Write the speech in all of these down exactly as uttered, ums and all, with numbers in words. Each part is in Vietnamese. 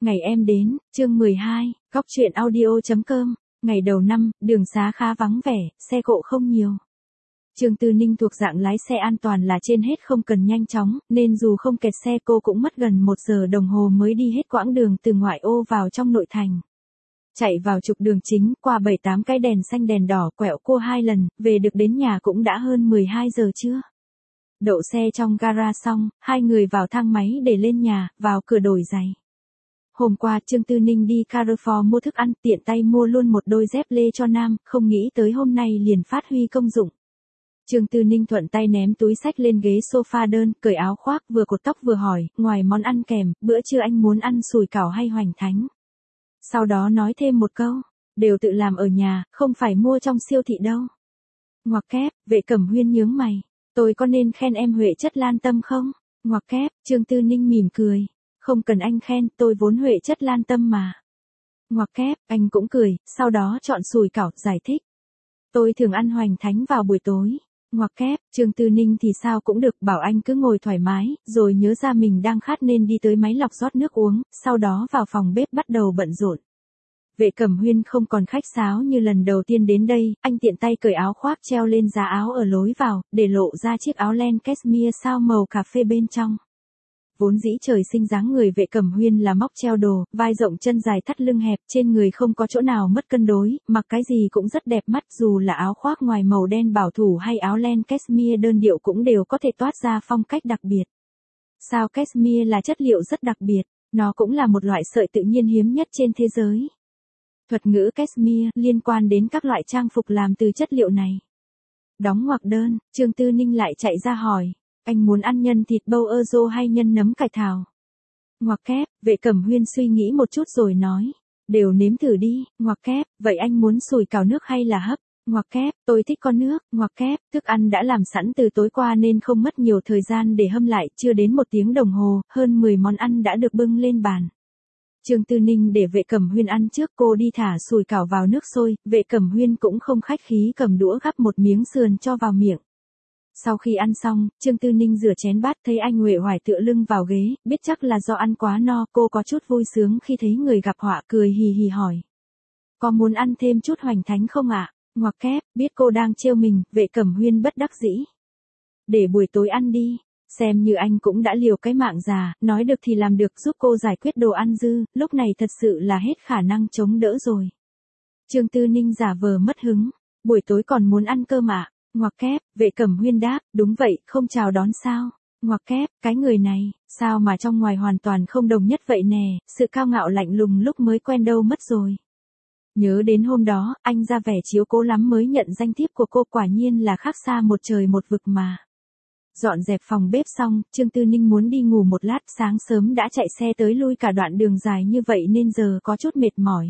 Ngày em đến, chương mười hai, góc truyện audio.com, ngày đầu năm, đường xá khá vắng vẻ, xe cộ không nhiều. Trương Tư Ninh thuộc dạng lái xe an toàn là trên hết không cần nhanh chóng, nên dù không kẹt xe cô cũng mất gần một giờ đồng hồ mới đi hết quãng đường từ ngoại ô vào trong nội thành. Chạy vào trục đường chính, qua bảy tám cái đèn xanh đèn đỏ, quẹo cua hai lần, về được đến nhà cũng đã hơn mười hai giờ trưa. Đậu xe trong gara xong, hai người vào thang máy để lên nhà, vào cửa đổi giày. Hôm qua Trương Tư Ninh đi Carrefour mua thức ăn, tiện tay mua luôn một đôi dép lê cho Nam, không nghĩ tới hôm nay liền phát huy công dụng. Trương Tư Ninh thuận tay ném túi xách lên ghế sofa đơn, cởi áo khoác, vừa cột tóc vừa hỏi, ngoài món ăn kèm, bữa trưa anh muốn ăn sủi cảo hay hoành thánh? Sau đó nói thêm một câu, đều tự làm ở nhà, không phải mua trong siêu thị đâu. Ngoặc kép, Vệ Cẩm Huyên nhướng mày, tôi có nên khen em Huệ chất lan tâm không? Ngoặc kép, Trương Tư Ninh mỉm cười, không cần anh khen, tôi vốn Huệ chất lan tâm mà. Ngoặc kép, anh cũng cười, sau đó chọn sủi cảo, giải thích. Tôi thường ăn hoành thánh vào buổi tối. Ngoặc kép, Trương Tư Ninh thì sao cũng được, bảo anh cứ ngồi thoải mái, rồi nhớ ra mình đang khát nên đi tới máy lọc rót nước uống, sau đó vào phòng bếp bắt đầu bận rộn. Vệ Cẩm Huyên không còn khách sáo như lần đầu tiên đến đây, anh tiện tay cởi áo khoác treo lên giá áo ở lối vào, để lộ ra chiếc áo len cashmere sao màu cà phê bên trong. Vốn dĩ trời sinh dáng người Vệ Cẩm Huyên là móc treo đồ, vai rộng chân dài thắt lưng hẹp, trên người không có chỗ nào mất cân đối, mặc cái gì cũng rất đẹp mắt, dù là áo khoác ngoài màu đen bảo thủ hay áo len cashmere đơn điệu cũng đều có thể toát ra phong cách đặc biệt. Sao cashmere là chất liệu rất đặc biệt, nó cũng là một loại sợi tự nhiên hiếm nhất trên thế giới. Thuật ngữ cashmere liên quan đến các loại trang phục làm từ chất liệu này. Đóng ngoặc đơn, Trương Tư Ninh lại chạy ra hỏi. Anh muốn ăn nhân thịt bâu ơ rô hay nhân nấm cải thảo? Ngoặc kép, Vệ Cẩm Huyên suy nghĩ một chút rồi nói. Đều nếm thử đi, ngoặc kép, vậy anh muốn sủi cảo nước hay là hấp? Ngoặc kép, tôi thích con nước, ngoặc kép, thức ăn đã làm sẵn từ tối qua nên không mất nhiều thời gian để hâm lại, chưa đến một tiếng đồng hồ, hơn mười món ăn đã được bưng lên bàn. Trương Tư Ninh để Vệ Cẩm Huyên ăn trước, cô đi thả sủi cảo vào nước sôi, Vệ Cẩm Huyên cũng không khách khí cầm đũa gắp một miếng sườn cho vào miệng. Sau khi ăn xong, Trương Tư Ninh rửa chén bát, thấy anh uể oải tựa lưng vào ghế, biết chắc là do ăn quá no, cô có chút vui sướng khi thấy người gặp họa, cười hì hì hỏi. Có muốn ăn thêm chút hoành thánh không ạ? Ngoặc kép, biết cô đang trêu mình, Vệ Cẩm Huyên bất đắc dĩ. Để buổi tối ăn đi, xem như anh cũng đã liều cái mạng già, nói được thì làm được, giúp cô giải quyết đồ ăn dư, lúc này thật sự là hết khả năng chống đỡ rồi. Trương Tư Ninh giả vờ mất hứng, buổi tối còn muốn ăn cơm ạ? Ngoặc kép, Vệ Cẩm Huyên đáp, đúng vậy, không chào đón sao? Ngoặc kép, cái người này, sao mà trong ngoài hoàn toàn không đồng nhất vậy nè, sự cao ngạo lạnh lùng lúc mới quen đâu mất rồi. Nhớ đến hôm đó, anh ra vẻ chiếu cố lắm mới nhận danh thiếp của cô, quả nhiên là khác xa một trời một vực mà. Dọn dẹp phòng bếp xong, Trương Tư Ninh muốn đi ngủ một lát, sáng sớm đã chạy xe tới lui cả đoạn đường dài như vậy nên giờ có chút mệt mỏi.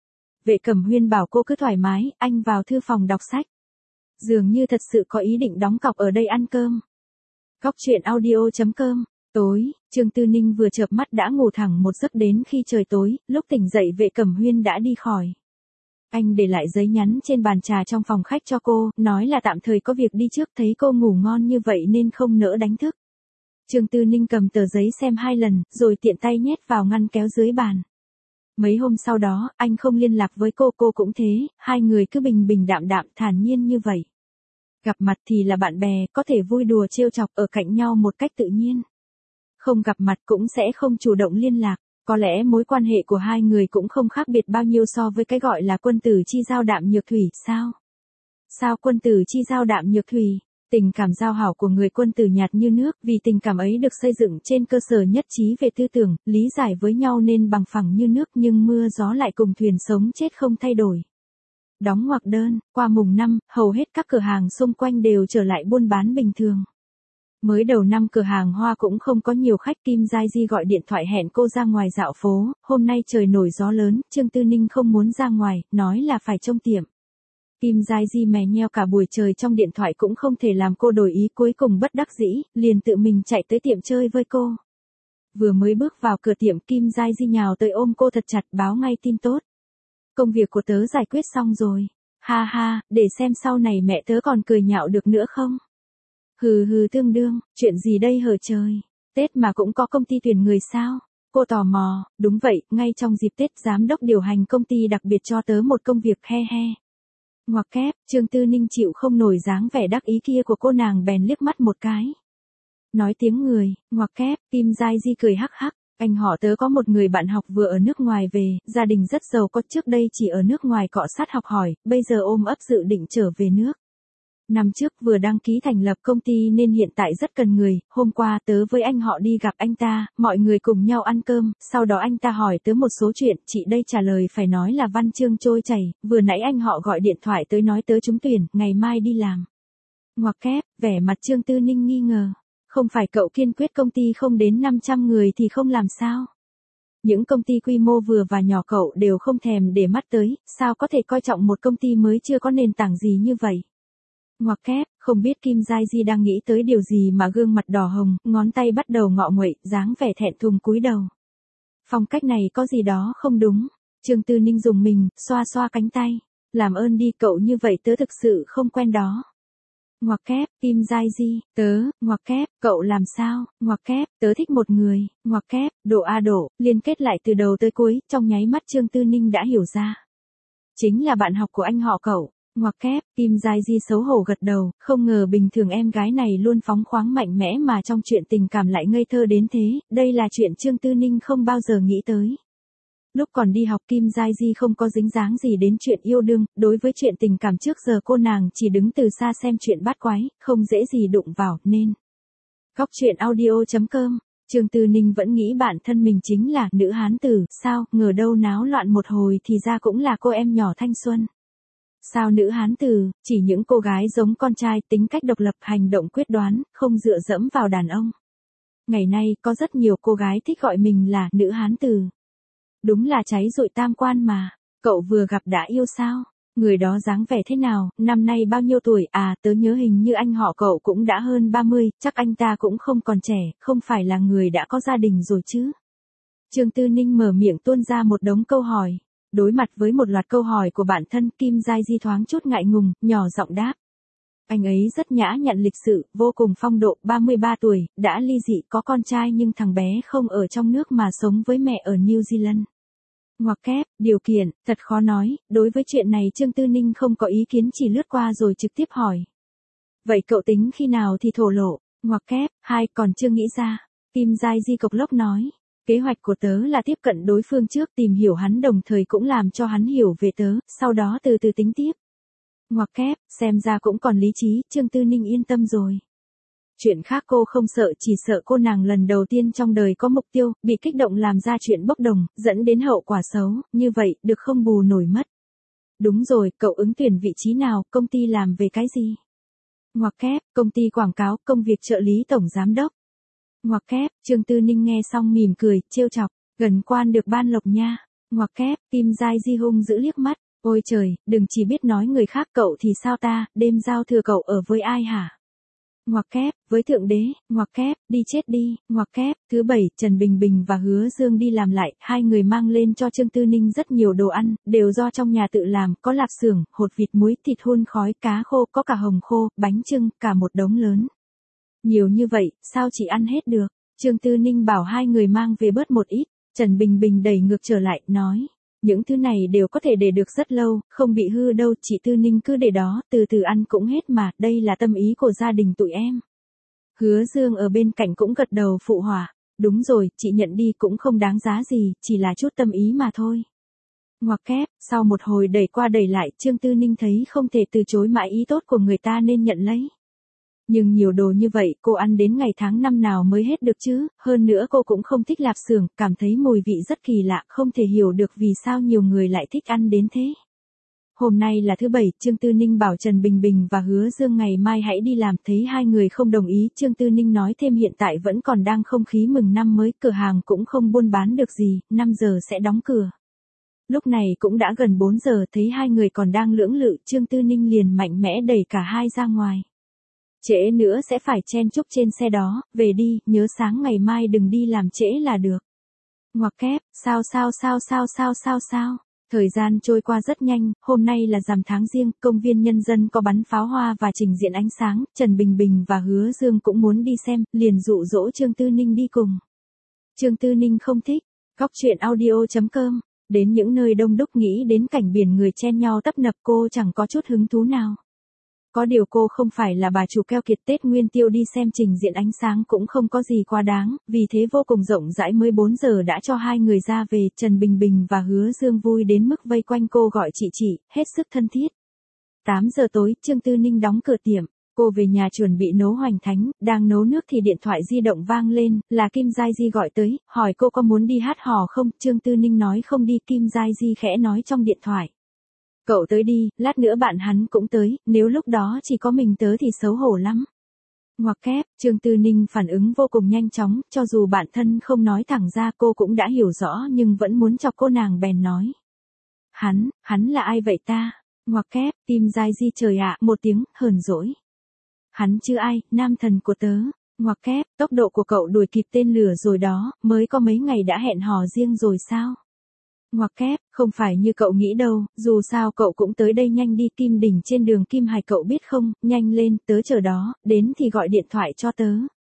Vệ Cẩm Huyên bảo cô cứ thoải mái, anh vào thư phòng đọc sách. Dường như thật sự có ý định đóng cọc ở đây ăn cơm. Góc truyện audio.com, tối, Trương Tư Ninh vừa chợp mắt đã ngủ thẳng một giấc đến khi trời tối, lúc tỉnh dậy Vệ Cẩm Huyên đã đi khỏi. Anh để lại giấy nhắn trên bàn trà trong phòng khách cho cô, nói là tạm thời có việc đi trước, thấy cô ngủ ngon như vậy nên không nỡ đánh thức. Trương Tư Ninh cầm tờ giấy xem hai lần, rồi tiện tay nhét vào ngăn kéo dưới bàn. Mấy hôm sau đó, anh không liên lạc với cô, cô cũng thế, hai người cứ bình bình đạm đạm thản nhiên như vậy. Gặp mặt thì là bạn bè, có thể vui đùa trêu chọc ở cạnh nhau một cách tự nhiên. Không gặp mặt cũng sẽ không chủ động liên lạc, có lẽ mối quan hệ của hai người cũng không khác biệt bao nhiêu so với cái gọi là quân tử chi giao đạm nhược thủy, sao? Sao quân tử chi giao đạm nhược thủy? Tình cảm giao hảo của người quân tử nhạt như nước, vì tình cảm ấy được xây dựng trên cơ sở nhất trí về tư tưởng, lý giải với nhau nên bằng phẳng như nước, nhưng mưa gió lại cùng thuyền sống chết không thay đổi. Đóng ngoặc đơn, qua mùng năm, hầu hết các cửa hàng xung quanh đều trở lại buôn bán bình thường. Mới đầu năm cửa hàng hoa cũng không có nhiều khách, Kim Giai Di gọi điện thoại hẹn cô ra ngoài dạo phố, hôm nay trời nổi gió lớn, Trương Tư Ninh không muốn ra ngoài, nói là phải trông tiệm. Kim Giai Di mè nheo cả buổi trời trong điện thoại cũng không thể làm cô đổi ý, cuối cùng bất đắc dĩ, liền tự mình chạy tới tiệm chơi với cô. Vừa mới bước vào cửa tiệm, Kim Giai Di nhào tới ôm cô thật chặt, báo ngay tin tốt. Công việc của tớ giải quyết xong rồi. Ha ha, để xem sau này mẹ tớ còn cười nhạo được nữa không? Hừ hừ tương đương, chuyện gì đây hở trời? Tết mà cũng có công ty tuyển người sao? Cô tò mò, đúng vậy, ngay trong dịp Tết giám đốc điều hành công ty đặc biệt cho tớ một công việc he he. Ngoặc kép, Trương Tư Ninh chịu không nổi dáng vẻ đắc ý kia của cô nàng bèn liếc mắt một cái. Nói tiếng người, ngoặc kép, Kim Giai Di cười hắc hắc. Anh họ tớ có một người bạn học vừa ở nước ngoài về, gia đình rất giàu có, trước đây chỉ ở nước ngoài cọ sát học hỏi, bây giờ ôm ấp dự định trở về nước. Năm trước vừa đăng ký thành lập công ty nên hiện tại rất cần người, hôm qua tớ với anh họ đi gặp anh ta, mọi người cùng nhau ăn cơm, sau đó anh ta hỏi tớ một số chuyện, chị đây trả lời phải nói là văn chương trôi chảy, vừa nãy anh họ gọi điện thoại tới nói tớ trúng tuyển, ngày mai đi làm. Ngoặc kép, vẻ mặt Trương Tư Ninh nghi ngờ. Không phải cậu kiên quyết công ty không đến năm trăm người thì không làm sao? Những công ty quy mô vừa và nhỏ cậu đều không thèm để mắt tới, sao có thể coi trọng một công ty mới chưa có nền tảng gì như vậy? Ngoặc kép, không biết Kim Giai Di đang nghĩ tới điều gì mà gương mặt đỏ hồng, ngón tay bắt đầu ngọ nguậy, dáng vẻ thẹn thùng cúi đầu. Phong cách này có gì đó không đúng. Trương Tư Ninh dùng mình, xoa xoa cánh tay. Làm ơn đi cậu, như vậy tớ thực sự không quen đó. Ngoặc kép, Kim Giai Di, tớ, ngoặc kép, cậu làm sao, ngoặc kép, tớ thích một người, ngoặc kép, độ a độ, liên kết lại từ đầu tới cuối, trong nháy mắt Trương Tư Ninh đã hiểu ra. Chính là bạn học của anh họ cậu, ngoặc kép, Kim Giai Di xấu hổ gật đầu, không ngờ bình thường em gái này luôn phóng khoáng mạnh mẽ mà trong chuyện tình cảm lại ngây thơ đến thế, đây là chuyện Trương Tư Ninh không bao giờ nghĩ tới. Lúc còn đi học Kim Giai Di không có dính dáng gì đến chuyện yêu đương, đối với chuyện tình cảm trước giờ cô nàng chỉ đứng từ xa xem chuyện bát quái, không dễ gì đụng vào, nên. Góc truyện audio chấm com, Trương Tư Ninh vẫn nghĩ bản thân mình chính là nữ hán tử, sao, ngờ đâu náo loạn một hồi thì ra cũng là cô em nhỏ thanh xuân. Sao nữ hán tử, chỉ những cô gái giống con trai, tính cách độc lập, hành động quyết đoán, không dựa dẫm vào đàn ông. Ngày nay, có rất nhiều cô gái thích gọi mình là nữ hán tử. Đúng là cháy rụi tam quan mà. Cậu vừa gặp đã yêu sao? Người đó dáng vẻ thế nào, năm nay bao nhiêu tuổi? À, tớ nhớ hình như anh họ cậu cũng đã hơn ba mươi, chắc anh ta cũng không còn trẻ, không phải là người đã có gia đình rồi chứ? Trương Tư Ninh mở miệng tuôn ra một đống câu hỏi. Đối mặt với một loạt câu hỏi của bản thân, Kim Giai Di thoáng chút ngại ngùng, nhỏ giọng đáp. Anh ấy rất nhã nhặn lịch sự, vô cùng phong độ, ba mươi ba tuổi, đã ly dị, có con trai nhưng thằng bé không ở trong nước mà sống với mẹ ở New Zealand. Ngoặc kép, điều kiện, thật khó nói, đối với chuyện này Trương Tư Ninh không có ý kiến, chỉ lướt qua rồi trực tiếp hỏi. Vậy cậu tính khi nào thì thổ lộ? Ngoặc kép, hai, còn chưa nghĩ ra. Kim Giai Di cộc lốc nói. Kế hoạch của tớ là tiếp cận đối phương trước, tìm hiểu hắn đồng thời cũng làm cho hắn hiểu về tớ, sau đó từ từ tính tiếp. Ngoặc kép, xem ra cũng còn lý trí, Trương Tư Ninh yên tâm rồi. Chuyện khác cô không sợ, chỉ sợ cô nàng lần đầu tiên trong đời có mục tiêu, bị kích động làm ra chuyện bốc đồng, dẫn đến hậu quả xấu, như vậy, được không bù nổi mất. Đúng rồi, cậu ứng tuyển vị trí nào, công ty làm về cái gì? Ngoặc kép, công ty quảng cáo, công việc trợ lý tổng giám đốc. Ngoặc kép, Trương Tư Ninh nghe xong mỉm cười, trêu chọc, gần quan được ban lộc nha. Ngoặc kép, Kim Giai Di hung dữ liếc mắt, ôi trời, đừng chỉ biết nói người khác, cậu thì sao ta, đêm giao thừa cậu ở với ai hả? Ngoặc kép, với Thượng Đế. Ngoặc kép, đi chết đi. Ngoặc kép, thứ bảy, Trần Bình Bình và Hứa Dương đi làm lại, hai người mang lên cho Trương Tư Ninh rất nhiều đồ ăn, đều do trong nhà tự làm, có lạp xưởng, hột vịt muối, thịt hun khói, cá khô, có cả hồng khô, bánh chưng, cả một đống lớn. Nhiều như vậy, sao chỉ ăn hết được? Trương Tư Ninh bảo hai người mang về bớt một ít, Trần Bình Bình đẩy ngược trở lại, nói. Những thứ này đều có thể để được rất lâu, không bị hư đâu, chị Tư Ninh cứ để đó, từ từ ăn cũng hết mà, đây là tâm ý của gia đình tụi em. Hứa Dương ở bên cạnh cũng gật đầu phụ họa, đúng rồi, chị nhận đi cũng không đáng giá gì, chỉ là chút tâm ý mà thôi. Ngoặc kép, sau một hồi đẩy qua đẩy lại, Trương Tư Ninh thấy không thể từ chối mãi ý tốt của người ta nên nhận lấy. Nhưng nhiều đồ như vậy, cô ăn đến ngày tháng năm nào mới hết được chứ, hơn nữa cô cũng không thích lạp xưởng, cảm thấy mùi vị rất kỳ lạ, không thể hiểu được vì sao nhiều người lại thích ăn đến thế. Hôm nay là thứ bảy, Trương Tư Ninh bảo Trần Bình Bình và Hứa Dương ngày mai hãy đi làm, thấy hai người không đồng ý, Trương Tư Ninh nói thêm hiện tại vẫn còn đang không khí mừng năm mới, cửa hàng cũng không buôn bán được gì, năm giờ sẽ đóng cửa. Lúc này cũng đã gần bốn giờ, thấy hai người còn đang lưỡng lự, Trương Tư Ninh liền mạnh mẽ đẩy cả hai ra ngoài. Trễ nữa sẽ phải chen chúc trên xe đó, về đi, nhớ sáng ngày mai đừng đi làm trễ là được. Ngoặc kép, sao sao sao sao sao sao sao. Thời gian trôi qua rất nhanh, hôm nay là rằm tháng Giêng, công viên nhân dân có bắn pháo hoa và trình diễn ánh sáng, Trần Bình Bình và Hứa Dương cũng muốn đi xem, liền dụ dỗ Trương Tư Ninh đi cùng. Trương Tư Ninh không thích. Góc truyện audio chấm com. Đến những nơi đông đúc nghĩ đến cảnh biển người chen nhau tấp nập cô chẳng có chút hứng thú nào. Có điều cô không phải là bà chủ keo kiệt, Tết Nguyên Tiêu đi xem trình diễn ánh sáng cũng không có gì quá đáng, vì thế vô cùng rộng rãi, mới bốn giờ đã cho hai người ra về. Trần Bình Bình và Hứa Dương vui đến mức vây quanh cô gọi chị chị, hết sức thân thiết. tám giờ tối, Trương Tư Ninh đóng cửa tiệm. Cô về nhà chuẩn bị nấu hoành thánh, đang nấu nước thì điện thoại di động vang lên, là Kim Giai Di gọi tới, hỏi cô có muốn đi hát hò không. Trương Tư Ninh nói không đi. Kim Giai Di khẽ nói trong điện thoại: cậu tới đi, lát nữa bạn hắn cũng tới, nếu lúc đó chỉ có mình tớ thì xấu hổ lắm. Ngoặc kép, Trương Tư Ninh phản ứng vô cùng nhanh chóng, cho dù bản thân không nói thẳng ra cô cũng đã hiểu rõ nhưng vẫn muốn chọc cô, nàng bèn nói: Hắn, hắn là ai vậy ta? Ngoặc kép, Kim Giai Di trời ạ, một tiếng, hờn dỗi. Hắn chứ ai, nam thần của tớ. Ngoặc kép, tốc độ của cậu đuổi kịp tên lửa rồi đó, mới có mấy ngày đã hẹn hò riêng rồi sao? Ngoặc kép, không phải như cậu nghĩ đâu, dù sao cậu cũng tới đây, nhanh đi. Kim Đình trên đường Kim Hải cậu biết không, nhanh lên, tớ chờ đó, đến thì gọi điện thoại cho tớ.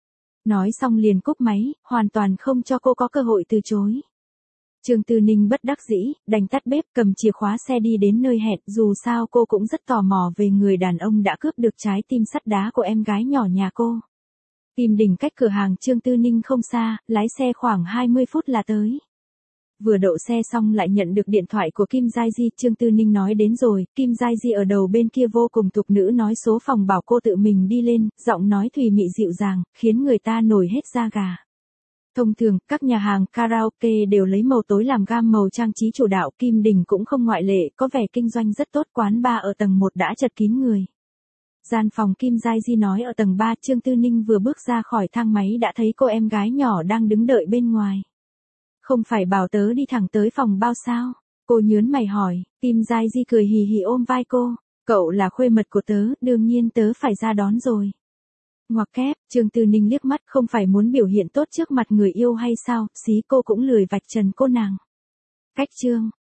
Nói xong liền cúp máy, hoàn toàn không cho cô có cơ hội từ chối. Trương Tư Ninh bất đắc dĩ, đành tắt bếp, cầm chìa khóa xe đi đến nơi hẹn, dù sao cô cũng rất tò mò về người đàn ông đã cướp được trái tim sắt đá của em gái nhỏ nhà cô. Kim Đình cách cửa hàng Trương Tư Ninh không xa, lái xe khoảng hai mươi phút là tới. Vừa đậu xe xong lại nhận được điện thoại của Kim Giai Di. Trương Tư Ninh nói đến rồi. Kim Giai Di ở đầu bên kia vô cùng thục nữ, nói số phòng bảo cô tự mình đi lên, giọng nói thùy mị dịu dàng, khiến người ta nổi hết da gà. Thông thường, các nhà hàng karaoke đều lấy màu tối làm gam màu trang trí chủ đạo, Kim Đình cũng không ngoại lệ, có vẻ kinh doanh rất tốt. Quán bar ở tầng một đã chật kín người. Gian phòng Kim Giai Di nói ở tầng ba. Trương Tư Ninh vừa bước ra khỏi thang máy đã thấy cô em gái nhỏ đang đứng đợi bên ngoài. Không phải bảo tớ đi thẳng tới phòng bao sao? Cô nhớn mày hỏi. Kim Giai Di cười hì hì ôm vai cô. Cậu là khuê mật của tớ, đương nhiên tớ phải ra đón rồi. Ngoặc kép, Trương Tư Ninh liếc mắt, không phải muốn biểu hiện tốt trước mặt người yêu hay sao, xí cô cũng lười vạch trần cô nàng. Cách chương.